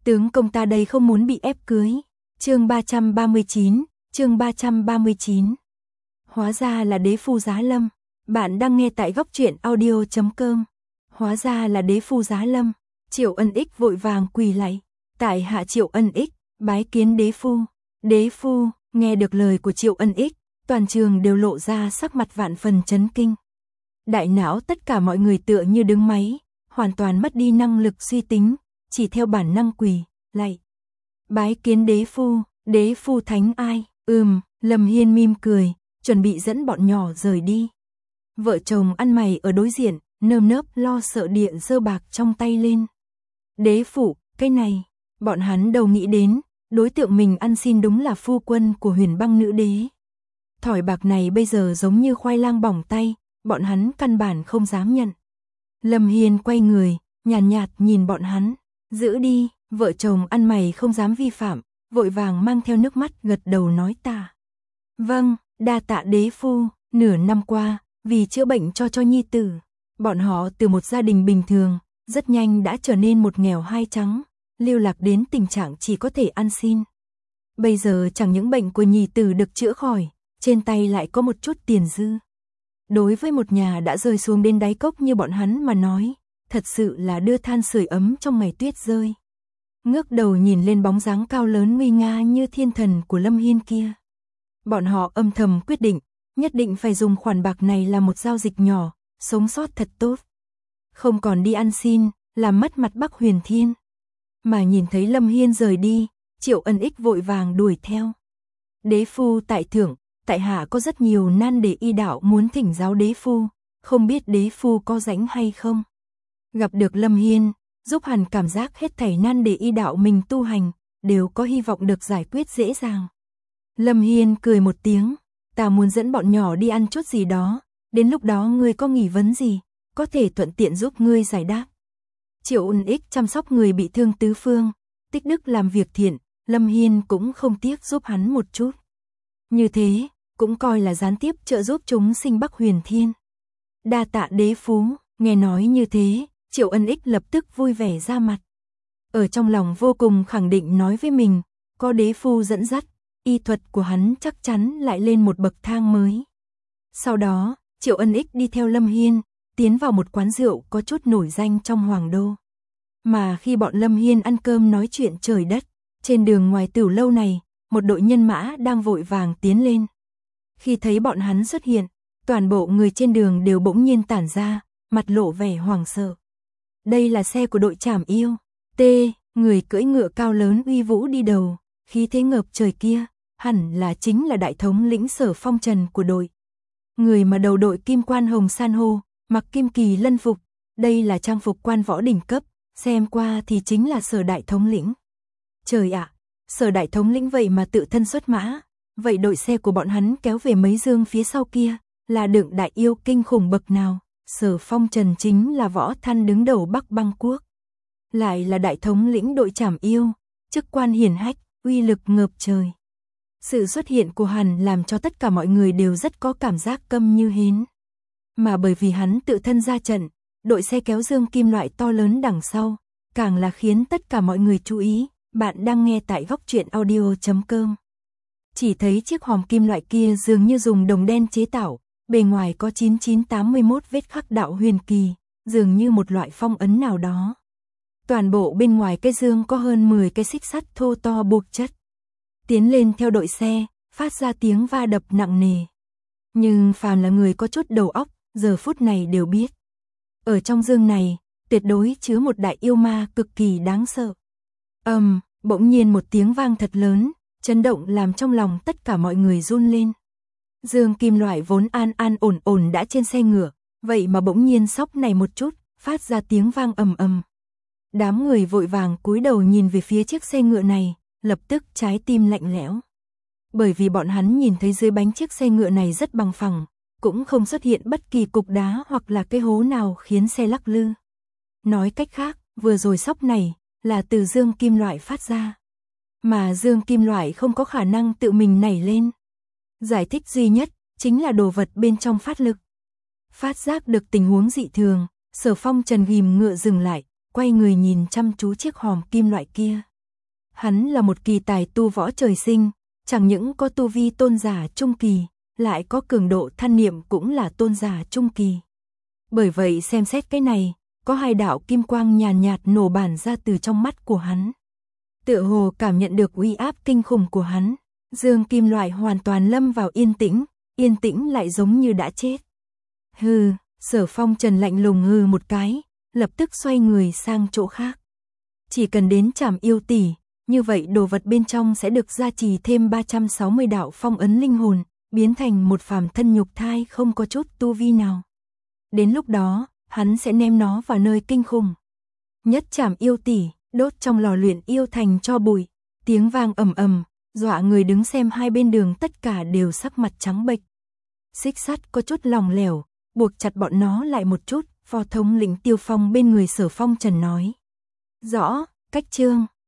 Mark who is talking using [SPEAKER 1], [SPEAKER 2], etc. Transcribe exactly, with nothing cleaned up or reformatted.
[SPEAKER 1] Tướng công ta đây không muốn bị ép cưới. Chương ba trăm ba mươi chín, chương ba trăm ba mươi chín. Hóa ra là đế phu Giá Lâm. Bạn đang nghe tại góc truyện audio chấm com. Hóa ra là đế phu Giá Lâm. Triệu Ân Ích vội vàng quỳ lạy. Tại hạ Triệu Ân Ích, bái kiến đế phu. Đế phu, nghe được lời của Triệu Ân Ích, toàn trường đều lộ ra sắc mặt vạn phần chấn kinh. Đại não tất cả mọi người tựa như đứng máy, hoàn toàn mất đi năng lực suy tính, chỉ theo bản năng quỳ, lạy. Bái kiến đế phu, đế phu thánh ai? Ừm, Lâm Hiên mỉm cười, chuẩn bị dẫn bọn nhỏ rời đi. Vợ chồng ăn mày ở đối diện, nơm nớp lo sợ địa giơ bạc trong tay lên. Đế phụ, cái này, bọn hắn đầu nghĩ đến, đối tượng mình ăn xin đúng là phu quân của Huyền Băng nữ đế. Thỏi bạc này bây giờ giống như khoai lang bỏng tay, bọn hắn căn bản không dám nhận. Lâm Hiên quay người, nhàn nhạt, nhạt nhìn bọn hắn, giữ đi, vợ chồng ăn mày không dám vi phạm, vội vàng mang theo nước mắt gật đầu nói ta. Vâng, đa tạ đế phu, nửa năm qua, vì chữa bệnh cho cho nhi tử, bọn họ từ một gia đình bình thường, rất nhanh đã trở nên một nghèo hai trắng, lưu lạc đến tình trạng chỉ có thể ăn xin. Bây giờ chẳng những bệnh của nhi tử được chữa khỏi, trên tay lại có một chút tiền dư. Đối với một nhà đã rơi xuống đến đáy cốc như bọn hắn mà nói, thật sự là đưa than sưởi ấm trong ngày tuyết rơi. Ngước đầu nhìn lên bóng dáng cao lớn nguy nga như thiên thần của Lâm Hiên kia. Bọn họ âm thầm quyết định, nhất định phải dùng khoản bạc này làm một giao dịch nhỏ, sống sót thật tốt. Không còn đi ăn xin, làm mất mặt Bắc Huyền Thiên. Mà nhìn thấy Lâm Hiên rời đi, Triệu Ân Ích vội vàng đuổi theo. Đế phu tại thượng, tại hạ có rất nhiều nan đề y đạo muốn thỉnh giáo đế phu, không biết đế phu có rảnh hay không. Gặp được Lâm Hiên, giúp hắn cảm giác hết thảy nan đề y đạo mình tu hành, đều có hy vọng được giải quyết dễ dàng. Lâm Hiên cười một tiếng, ta muốn dẫn bọn nhỏ đi ăn chút gì đó, đến lúc đó ngươi có nghi vấn gì, có thể thuận tiện giúp ngươi giải đáp. Triệu Ân Ích chăm sóc người bị thương tứ phương, tích đức làm việc thiện, Lâm Hiên cũng không tiếc giúp hắn một chút. Như thế, cũng coi là gián tiếp trợ giúp chúng sinh Bắc Huyền Thiên. Đa tạ đế phú, nghe nói như thế, Triệu Ân Ích lập tức vui vẻ ra mặt. Ở trong lòng vô cùng khẳng định nói với mình, có đế phu dẫn dắt, y thuật của hắn chắc chắn lại lên một bậc thang mới. Sau đó, Triệu Ân Ích đi theo Lâm Hiên, tiến vào một quán rượu có chút nổi danh trong Hoàng Đô. Mà khi bọn Lâm Hiên ăn cơm nói chuyện trời đất, trên đường ngoài tửu lâu này, một đội nhân mã đang vội vàng tiến lên. Khi thấy bọn hắn xuất hiện, toàn bộ người trên đường đều bỗng nhiên tản ra, mặt lộ vẻ hoảng sợ. Đây là xe của đội Trảm Yêu. T, người cưỡi ngựa cao lớn uy vũ đi đầu, khí thế ngập trời kia, hẳn là chính là đại thống lĩnh Sở Phong Trần của đội. Người mà đầu đội kim quan hồng san hô, mặc kim kỳ lân phục, đây là trang phục quan võ đỉnh cấp, xem qua thì chính là Sở đại thống lĩnh. Trời ạ, Sở đại thống lĩnh vậy mà tự thân xuất mã, vậy đội xe của bọn hắn kéo về mấy dương phía sau kia, là đựng đại yêu kinh khủng bậc nào? Sở Phong Trần chính là võ than đứng đầu Bắc Băng Quốc, lại là đại thống lĩnh đội Trảm Yêu, chức quan hiển hách, uy lực ngập trời. Sự xuất hiện của hắn làm cho tất cả mọi người đều rất có cảm giác câm như hến. Mà bởi vì hắn tự thân ra trận, đội xe kéo dương kim loại to lớn đằng sau, càng là khiến tất cả mọi người chú ý. Bạn đang nghe tại góc truyện audio chấm com. Chỉ thấy chiếc hòm kim loại kia dường như dùng đồng đen chế tạo, bề ngoài có chín chín tám mươi mốt vết khắc đạo huyền kỳ, dường như một loại phong ấn nào đó. Toàn bộ bên ngoài cái dương có hơn mười cái xích sắt thô to buộc chất. Tiến lên theo đội xe, phát ra tiếng va đập nặng nề. Nhưng phàm là người có chút đầu óc, giờ phút này đều biết. Ở trong dương này, tuyệt đối chứa một đại yêu ma cực kỳ đáng sợ. Ầm, um, bỗng nhiên một tiếng vang thật lớn, chấn động làm trong lòng tất cả mọi người run lên. Dương kim loại vốn an an ổn ổn đã trên xe ngựa, vậy mà bỗng nhiên sóc này một chút, phát ra tiếng vang ầm ầm. Đám người vội vàng cúi đầu nhìn về phía chiếc xe ngựa này, lập tức trái tim lạnh lẽo. Bởi vì bọn hắn nhìn thấy dưới bánh chiếc xe ngựa này rất bằng phẳng, cũng không xuất hiện bất kỳ cục đá hoặc là cái hố nào khiến xe lắc lư. Nói cách khác, vừa rồi sóc này là từ dương kim loại phát ra. Mà dương kim loại không có khả năng tự mình nảy lên. Giải thích duy nhất chính là đồ vật bên trong phát lực. Phát giác được tình huống dị thường, Sở Phong Trần ghim ngựa dừng lại, quay người nhìn chăm chú chiếc hòm kim loại kia. Hắn là một kỳ tài tu võ trời sinh, chẳng những có tu vi tôn giả trung kỳ, lại có cường độ thân niệm cũng là tôn giả trung kỳ. Bởi vậy xem xét cái này, có hai đạo kim quang nhàn nhạt nổ bản ra từ trong mắt của hắn. Tựa hồ cảm nhận được uy áp kinh khủng của hắn, dương kim loại hoàn toàn lâm vào yên tĩnh, yên tĩnh lại giống như đã chết. Hừ, Sở Phong Trần lạnh lùng hừ một cái, lập tức xoay người sang chỗ khác. Chỉ cần đến Trảm Yêu Tỷ, như vậy đồ vật bên trong sẽ được gia trì thêm ba trăm sáu mươi đạo phong ấn linh hồn, biến thành một phàm thân nhục thai không có chút tu vi nào. Đến lúc đó, hắn sẽ ném nó vào nơi kinh khủng. Nhất Trảm Yêu Tỷ, đốt trong lò luyện yêu thành cho bụi, tiếng vang ầm ầm, dọa người đứng xem hai bên đường tất cả đều sắc mặt trắng bệch. Xích sắt có chút lỏng lẻo, buộc chặt bọn nó lại một chút, Phó thống lĩnh Tiêu Phong bên người Sở Phong Trần nói. Rõ, cách chương.